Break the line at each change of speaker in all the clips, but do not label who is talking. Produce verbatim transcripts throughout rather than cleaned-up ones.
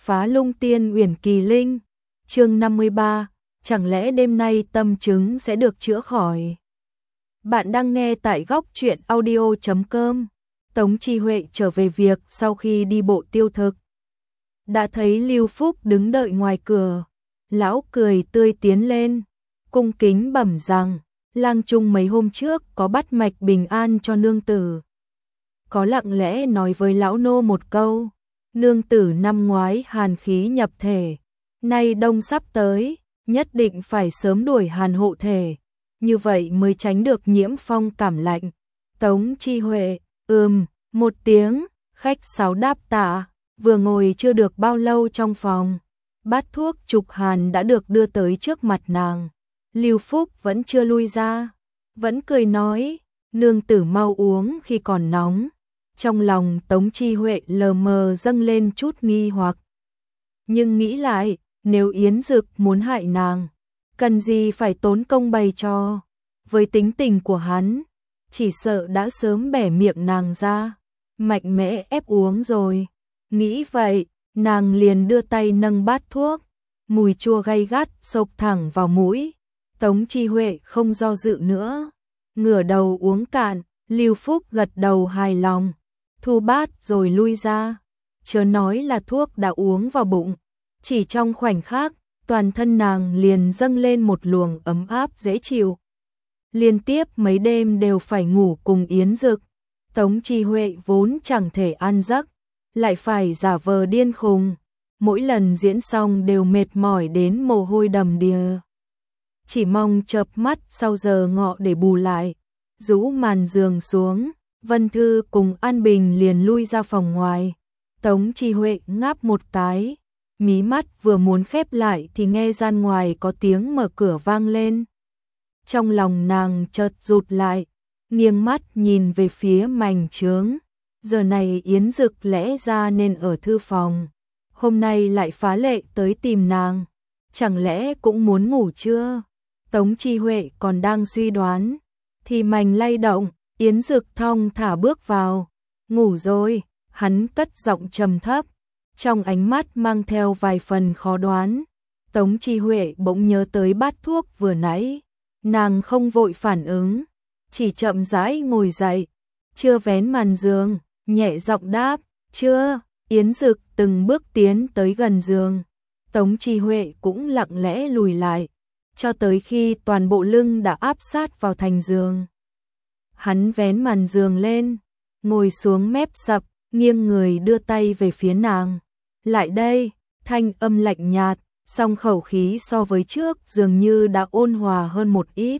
Phá Lung Tiên Uyển Kỳ Linh, chương năm mươi ba, chẳng lẽ đêm nay tâm chứng sẽ được chữa khỏi. Bạn đang nghe tại góc truyện audio chấm com. Tống Chi Huệ trở về việc sau khi đi bộ tiêu thực. Đã thấy Lưu Phúc đứng đợi ngoài cửa, lão cười tươi tiến lên, cung kính bẩm rằng, lang trung mấy hôm trước có bắt mạch bình an cho nương tử. Có lặng lẽ nói với lão nô một câu, nương tử năm ngoái hàn khí nhập thể, nay đông sắp tới, nhất định phải sớm đuổi hàn hộ thể, như vậy mới tránh được nhiễm phong cảm lạnh. Tống Chi Huệ, ừm, một tiếng, khách sáo đáp tạ, vừa ngồi chưa được bao lâu trong phòng, bát thuốc trục hàn đã được đưa tới trước mặt nàng. Lưu Phúc vẫn chưa lui ra, vẫn cười nói, nương tử mau uống khi còn nóng. Trong lòng Tống Chi Huệ lờ mờ dâng lên chút nghi hoặc. Nhưng nghĩ lại, nếu Yến Dực muốn hại nàng, cần gì phải tốn công bày cho. Với tính tình của hắn, chỉ sợ đã sớm bẻ miệng nàng ra, mạnh mẽ ép uống rồi. Nghĩ vậy, nàng liền đưa tay nâng bát thuốc, mùi chua gay gắt xộc thẳng vào mũi. Tống Chi Huệ không do dự nữa, ngửa đầu uống cạn. Lưu Phúc gật đầu hài lòng, thu bát rồi lui ra. Chớ nói là thuốc đã uống vào bụng, chỉ trong khoảnh khắc, toàn thân nàng liền dâng lên một luồng ấm áp dễ chịu. Liên tiếp mấy đêm đều phải ngủ cùng Yến Dực, Tống Chi Huệ vốn chẳng thể ăn giấc, lại phải giả vờ điên khùng, mỗi lần diễn xong đều mệt mỏi đến mồ hôi đầm đìa. Chỉ mong chợp mắt sau giờ ngọ để bù lại. Rũ màn giường xuống, Vân Thư cùng An Bình liền lui ra phòng ngoài. Tống Chi Huệ ngáp một cái, mí mắt vừa muốn khép lại thì nghe gian ngoài có tiếng mở cửa vang lên. Trong lòng nàng chợt rụt lại, nghiêng mắt nhìn về phía mành trướng. Giờ này Yến Dực lẽ ra nên ở thư phòng, hôm nay lại phá lệ tới tìm nàng, chẳng lẽ cũng muốn ngủ chưa? Tống Chi Huệ còn đang suy đoán, thì mành lay động, Yến Dực thong thả bước vào. Ngủ rồi, hắn cất giọng trầm thấp, trong ánh mắt mang theo vài phần khó đoán. Tống Chi Huệ bỗng nhớ tới bát thuốc vừa nãy, nàng không vội phản ứng, chỉ chậm rãi ngồi dậy, chưa vén màn giường, nhẹ giọng đáp, chưa. Yến Dực từng bước tiến tới gần giường, Tống Chi Huệ cũng lặng lẽ lùi lại, cho tới khi toàn bộ lưng đã áp sát vào thành giường. Hắn vén màn giường lên, ngồi xuống mép sập, nghiêng người đưa tay về phía nàng. Lại đây, thanh âm lạnh nhạt, song khẩu khí so với trước dường như đã ôn hòa hơn một ít.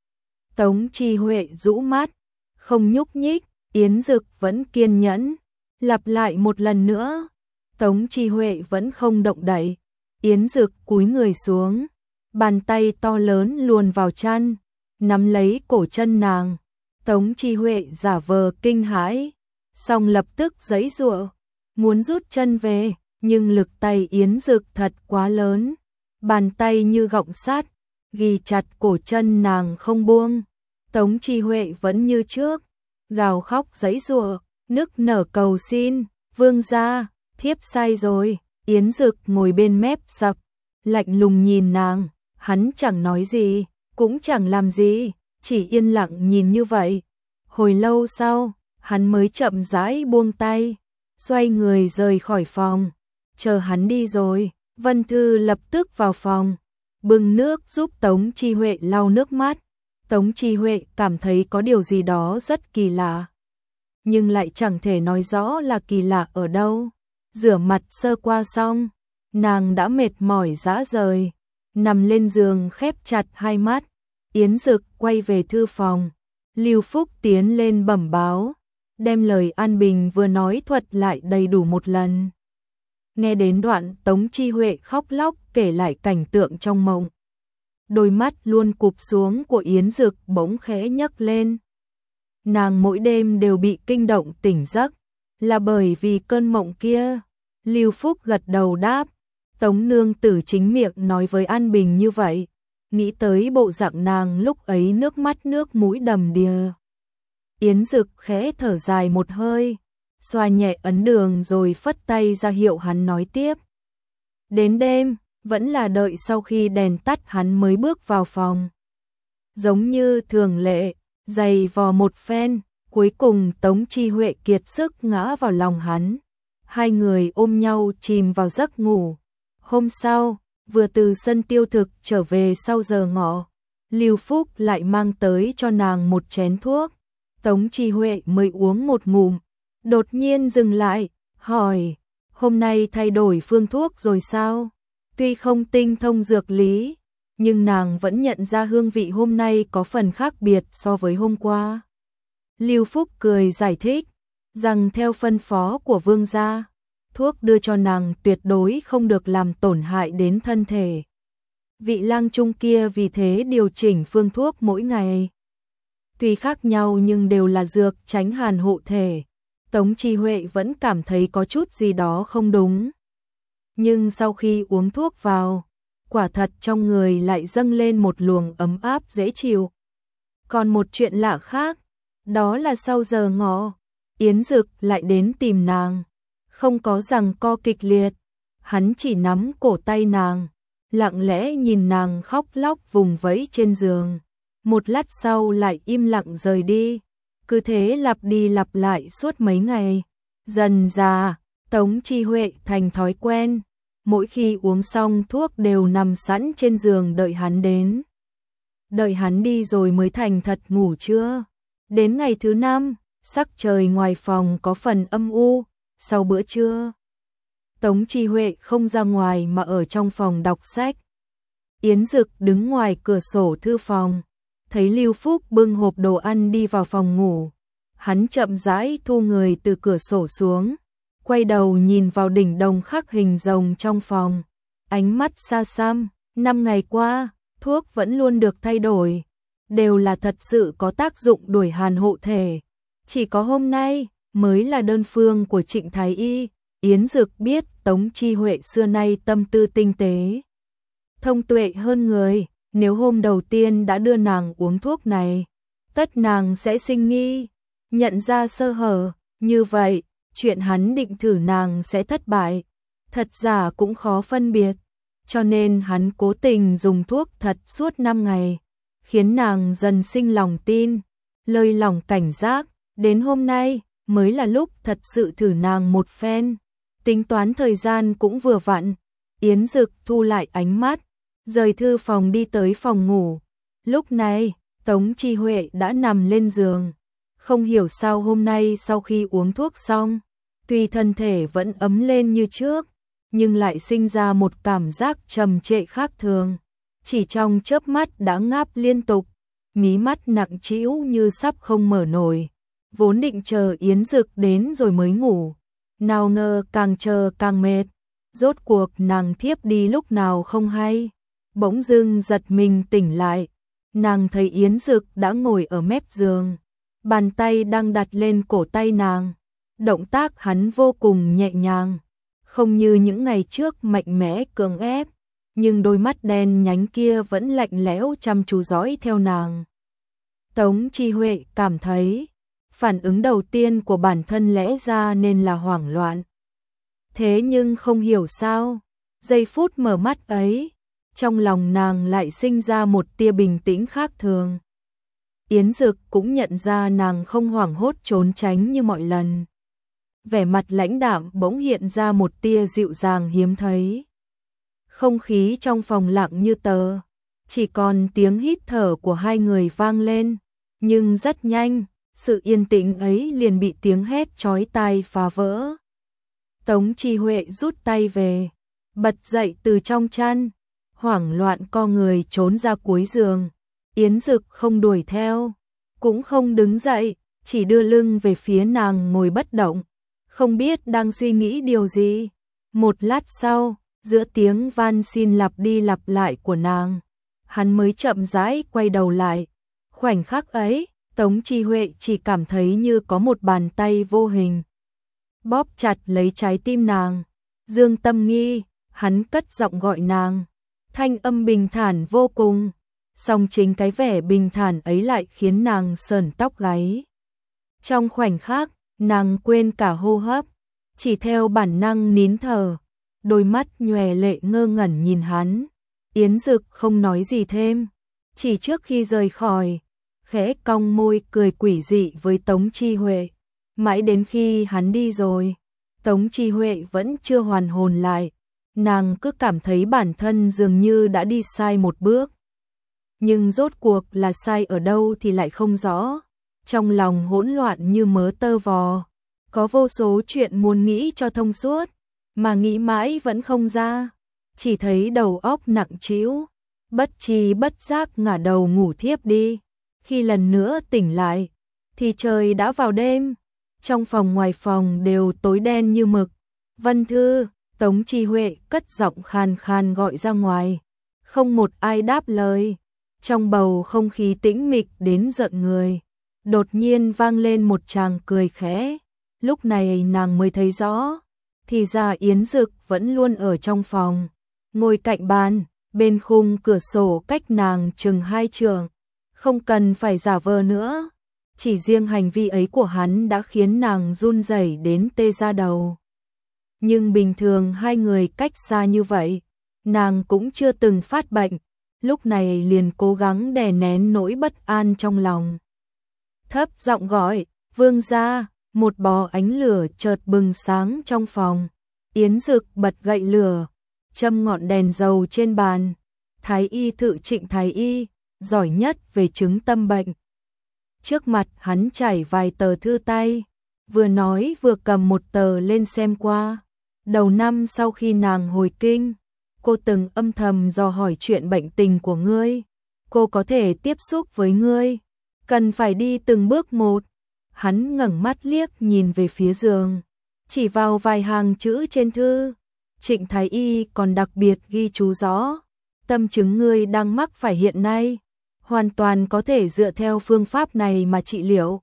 Tống Chi Huệ rũ mắt, không nhúc nhích, Yến Dực vẫn kiên nhẫn, lặp lại một lần nữa. Tống Chi Huệ vẫn không động đậy, Yến Dực cúi người xuống, bàn tay to lớn luồn vào chăn, nắm lấy cổ chân nàng. Tống Chi Huệ giả vờ kinh hãi, song lập tức giãy giụa, muốn rút chân về, nhưng lực tay Yến Dực thật quá lớn, bàn tay như gọng sắt, ghi chặt cổ chân nàng không buông. Tống Chi Huệ vẫn như trước, gào khóc giãy giụa, nức nở cầu xin, vương gia, thiếp sai rồi. Yến Dực ngồi bên mép sập, lạnh lùng nhìn nàng, hắn chẳng nói gì, cũng chẳng làm gì, chỉ yên lặng nhìn như vậy. Hồi lâu sau, hắn mới chậm rãi buông tay, xoay người rời khỏi phòng. Chờ hắn đi rồi, Vân Thư lập tức vào phòng, bưng nước giúp Tống Chi Huệ lau nước mắt. Tống Chi Huệ cảm thấy có điều gì đó rất kỳ lạ, nhưng lại chẳng thể nói rõ là kỳ lạ ở đâu. Rửa mặt sơ qua xong, nàng đã mệt mỏi rã rời, nằm lên giường khép chặt hai mắt. Yến Dực quay về thư phòng, Lưu Phúc tiến lên bẩm báo, đem lời An Bình vừa nói thuật lại đầy đủ một lần. Nghe đến đoạn Tống Chi Huệ khóc lóc kể lại cảnh tượng trong mộng. Đôi mắt luôn cụp xuống của Yến Dực bỗng khẽ nhấc lên. Nàng mỗi đêm đều bị kinh động tỉnh giấc, là bởi vì cơn mộng kia. Lưu Phúc gật đầu đáp, Tống nương tử chính miệng nói với An Bình như vậy, nghĩ tới bộ dạng nàng lúc ấy nước mắt nước mũi đầm đìa. Yến Dực khẽ thở dài một hơi, xoa nhẹ ấn đường rồi phất tay ra hiệu hắn nói tiếp. Đến đêm, vẫn là đợi sau khi đèn tắt hắn mới bước vào phòng. Giống như thường lệ, giày vò một phen, cuối cùng Tống Chi Huệ kiệt sức ngã vào lòng hắn. Hai người ôm nhau chìm vào giấc ngủ. Hôm sau, vừa từ sân tiêu thực trở về sau giờ ngọ, Lưu Phúc lại mang tới cho nàng một chén thuốc. Tống Chi Huệ mới uống một ngụm, đột nhiên dừng lại, hỏi, hôm nay thay đổi phương thuốc rồi sao? Tuy không tinh thông dược lý, nhưng nàng vẫn nhận ra hương vị hôm nay có phần khác biệt so với hôm qua. Lưu Phúc cười giải thích, rằng theo phân phó của vương gia, thuốc đưa cho nàng tuyệt đối không được làm tổn hại đến thân thể. Vị lang trung kia vì thế điều chỉnh phương thuốc mỗi ngày. Tuy khác nhau nhưng đều là dược tránh hàn hộ thể. Tống Chi Huệ vẫn cảm thấy có chút gì đó không đúng. Nhưng sau khi uống thuốc vào, quả thật trong người lại dâng lên một luồng ấm áp dễ chịu. Còn một chuyện lạ khác, đó là sau giờ ngọ, Yến Dực lại đến tìm nàng. Không có giằng co kịch liệt, hắn chỉ nắm cổ tay nàng, lặng lẽ nhìn nàng khóc lóc vùng vẫy trên giường. Một lát sau lại im lặng rời đi. Cứ thế lặp đi lặp lại suốt mấy ngày. Dần dà, Tống Chi Huệ thành thói quen. Mỗi khi uống xong thuốc đều nằm sẵn trên giường đợi hắn đến. Đợi hắn đi rồi mới thành thật ngủ trưa. Đến ngày thứ năm, sắc trời ngoài phòng có phần âm u. Sau bữa trưa, Tống Chi Huệ không ra ngoài mà ở trong phòng đọc sách. Yến Dực đứng ngoài cửa sổ thư phòng, thấy Lưu Phúc bưng hộp đồ ăn đi vào phòng ngủ. Hắn chậm rãi thu người từ cửa sổ xuống, quay đầu nhìn vào đỉnh đồng khắc hình rồng trong phòng. Ánh mắt xa xăm, năm ngày qua, thuốc vẫn luôn được thay đổi, đều là thật sự có tác dụng đuổi hàn hộ thể. Chỉ có hôm nay mới là đơn phương của Trịnh Thái Y. Yến Dực biết Tống Chi Huệ xưa nay tâm tư tinh tế, thông tuệ hơn người, nếu hôm đầu tiên đã đưa nàng uống thuốc này, tất nàng sẽ sinh nghi, nhận ra sơ hở, như vậy, chuyện hắn định thử nàng sẽ thất bại, thật giả cũng khó phân biệt, cho nên hắn cố tình dùng thuốc thật suốt năm ngày, khiến nàng dần sinh lòng tin, lơi lòng cảnh giác, đến hôm nay mới là lúc thật sự thử nàng một phen. Tính toán thời gian cũng vừa vặn, Yến Dực thu lại ánh mắt, rời thư phòng đi tới phòng ngủ. Lúc này, Tống Chi Huệ đã nằm lên giường. Không hiểu sao hôm nay sau khi uống thuốc xong, tuy thân thể vẫn ấm lên như trước, nhưng lại sinh ra một cảm giác trầm trệ khác thường. Chỉ trong chớp mắt đã ngáp liên tục, mí mắt nặng trĩu như sắp không mở nổi. Vốn định chờ Yến Dực đến rồi mới ngủ, nào ngờ càng chờ càng mệt, rốt cuộc nàng thiếp đi lúc nào không hay. Bỗng dưng giật mình tỉnh lại, nàng thấy Yến Dực đã ngồi ở mép giường, bàn tay đang đặt lên cổ tay nàng. Động tác hắn vô cùng nhẹ nhàng, không như những ngày trước mạnh mẽ cưỡng ép, nhưng đôi mắt đen nhánh kia vẫn lạnh lẽo chăm chú dõi theo nàng. Tống Chi Huệ cảm thấy, phản ứng đầu tiên của bản thân lẽ ra nên là hoảng loạn. Thế nhưng không hiểu sao, giây phút mở mắt ấy, trong lòng nàng lại sinh ra một tia bình tĩnh khác thường. Yến Dực cũng nhận ra nàng không hoảng hốt trốn tránh như mọi lần. Vẻ mặt lãnh đạm bỗng hiện ra một tia dịu dàng hiếm thấy. Không khí trong phòng lặng như tờ, chỉ còn tiếng hít thở của hai người vang lên, nhưng rất nhanh, sự yên tĩnh ấy liền bị tiếng hét chói tai phá vỡ. Tống Chi Huệ rút tay về, bật dậy từ trong chăn, hoảng loạn co người trốn ra cuối giường. Yến Dực không đuổi theo, cũng không đứng dậy, chỉ đưa lưng về phía nàng ngồi bất động, không biết đang suy nghĩ điều gì. Một lát sau, giữa tiếng van xin lặp đi lặp lại của nàng, hắn mới chậm rãi quay đầu lại. Khoảnh khắc ấy, Tống Chi Huệ chỉ cảm thấy như có một bàn tay vô hình bóp chặt lấy trái tim nàng. Dương Tâm Nghi, hắn cất giọng gọi nàng, thanh âm bình thản vô cùng, song chính cái vẻ bình thản ấy lại khiến nàng sởn tóc gáy. Trong khoảnh khắc, nàng quên cả hô hấp, chỉ theo bản năng nín thở. đôi mắt nhòe lệ ngơ ngẩn nhìn hắn. Yến Dực không nói gì thêm, chỉ trước khi rời khỏi, khẽ cong môi cười quỷ dị với Tống Chi Huệ. Mãi đến khi hắn đi rồi, Tống Chi Huệ vẫn chưa hoàn hồn lại, nàng cứ cảm thấy bản thân dường như đã đi sai một bước. Nhưng rốt cuộc là sai ở đâu thì lại không rõ, trong lòng hỗn loạn như mớ tơ vò, có vô số chuyện muốn nghĩ cho thông suốt, mà nghĩ mãi vẫn không ra, chỉ thấy đầu óc nặng trĩu, bất tri bất giác ngả đầu ngủ thiếp đi. Khi lần nữa tỉnh lại, thì trời đã vào đêm, trong phòng ngoài phòng đều tối đen như mực. Vân Thư, Tống Chi Huệ cất giọng khàn khàn gọi ra ngoài, không một ai đáp lời. Trong bầu không khí tĩnh mịch đến giận người, đột nhiên vang lên một tràng cười khẽ. Lúc này nàng mới thấy rõ, thì ra Yến Dực vẫn luôn ở trong phòng, ngồi cạnh bàn, bên khung cửa sổ cách nàng chừng hai trượng, không cần phải giả vờ nữa. Chỉ riêng hành vi ấy của hắn đã khiến nàng run rẩy đến tê da đầu. Nhưng bình thường hai người cách xa như vậy, nàng cũng chưa từng phát bệnh, lúc này liền cố gắng đè nén nỗi bất an trong lòng. Thấp giọng gọi, vương gia. Một bó ánh lửa chợt bừng sáng trong phòng. Yến Dực bật gậy lửa, châm ngọn đèn dầu trên bàn. Thái y Thự Trịnh Thái y, giỏi nhất về chứng tâm bệnh. Trước mặt hắn trải vài tờ thư tay, vừa nói vừa cầm một tờ lên xem qua. Đầu năm sau khi nàng hồi kinh, cô từng âm thầm dò hỏi chuyện bệnh tình của ngươi. Cô có thể tiếp xúc với ngươi, cần phải đi từng bước một. Hắn ngẩng mắt liếc nhìn về phía giường, chỉ vào vài hàng chữ trên thư. Trịnh Thái y còn đặc biệt ghi chú rõ, tâm chứng ngươi đang mắc phải hiện nay, hoàn toàn có thể dựa theo phương pháp này mà trị liệu.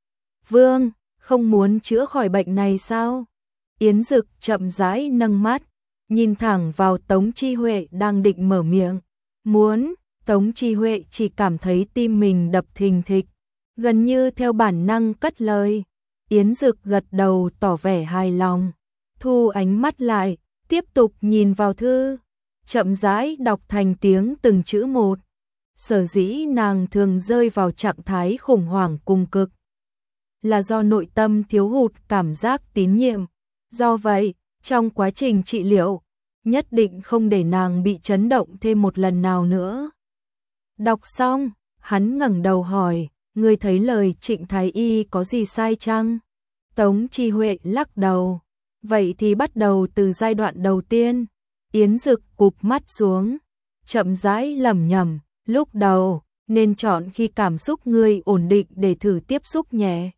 Vương, không muốn chữa khỏi bệnh này sao? Yến Dực chậm rãi nâng mắt, nhìn thẳng vào Tống Chi Huệ đang định mở miệng. Muốn, Tống Chi Huệ chỉ cảm thấy tim mình đập thình thịch, gần như theo bản năng cất lời. Yến Dực gật đầu tỏ vẻ hài lòng, thu ánh mắt lại, tiếp tục nhìn vào thư, chậm rãi đọc thành tiếng từng chữ một. Sở dĩ nàng thường rơi vào trạng thái khủng hoảng cùng cực, là do nội tâm thiếu hụt cảm giác tín nhiệm. Do vậy, trong quá trình trị liệu, nhất định không để nàng bị chấn động thêm một lần nào nữa. Đọc xong, hắn ngẩng đầu hỏi, ngươi thấy lời Trịnh Thái y có gì sai chăng? Tống Chi Huệ lắc đầu. Vậy thì bắt đầu từ giai đoạn đầu tiên. Yến Dực cụp mắt xuống, chậm rãi lẩm nhẩm, lúc đầu nên chọn khi cảm xúc ngươi ổn định để thử tiếp xúc nhẹ.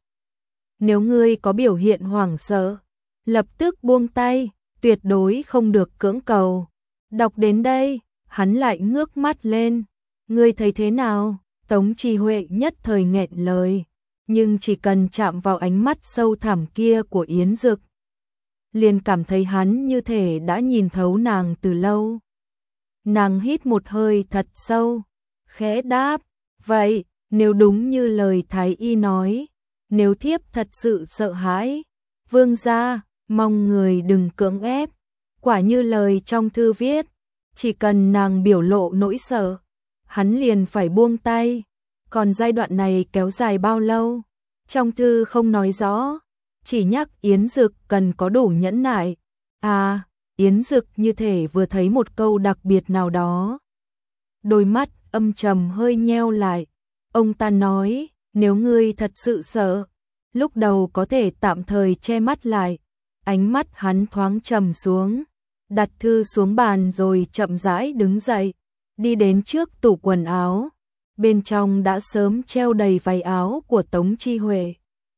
Nếu ngươi có biểu hiện hoảng sợ, lập tức buông tay, tuyệt đối không được cưỡng cầu. Đọc đến đây, hắn lại ngước mắt lên. Ngươi thấy thế nào? Tống Chi Huệ nhất thời nghẹn lời, nhưng chỉ cần chạm vào ánh mắt sâu thẳm kia của Yến Dực, liền cảm thấy hắn như thể đã nhìn thấu nàng từ lâu. Nàng hít một hơi thật sâu, khẽ đáp, vậy, nếu đúng như lời Thái y nói, nếu thiếp thật sự sợ hãi, vương gia, mong người đừng cưỡng ép. Quả như lời trong thư viết, chỉ cần nàng biểu lộ nỗi sợ, hắn liền phải buông tay. Còn giai đoạn này kéo dài bao lâu? Trong thư không nói rõ, chỉ nhắc Yến Dực cần có đủ nhẫn nại. À, Yến Dực như thể vừa thấy một câu đặc biệt nào đó. Đôi mắt âm trầm hơi nheo lại. Ông ta nói, nếu ngươi thật sự sợ, lúc đầu có thể tạm thời che mắt lại. Ánh mắt hắn thoáng trầm xuống, đặt thư xuống bàn rồi chậm rãi đứng dậy, đi đến trước tủ quần áo. Bên trong đã sớm treo đầy váy áo của Tống Chi Huệ.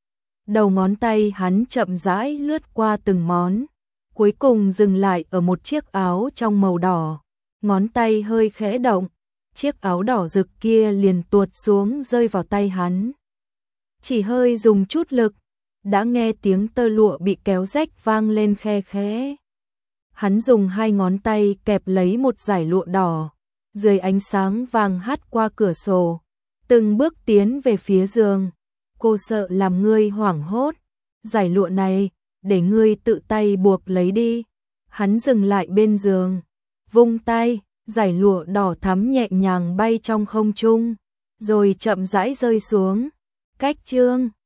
Đầu ngón tay hắn chậm rãi lướt qua từng món, cuối cùng dừng lại ở một chiếc áo trong màu đỏ. Ngón tay hơi khẽ động, chiếc áo đỏ rực kia liền tuột xuống rơi vào tay hắn. Chỉ hơi dùng chút lực, đã nghe tiếng tơ lụa bị kéo rách vang lên khe khẽ. Hắn dùng hai ngón tay kẹp lấy một dải lụa đỏ, dưới ánh sáng vàng hắt qua cửa sổ, từng bước tiến về phía giường. Cô sợ làm ngươi hoảng hốt, dải lụa này, để ngươi tự tay buộc lấy đi. Hắn dừng lại bên giường, vung tay, dải lụa đỏ thắm nhẹ nhàng bay trong không trung, rồi chậm rãi rơi xuống. Cách chương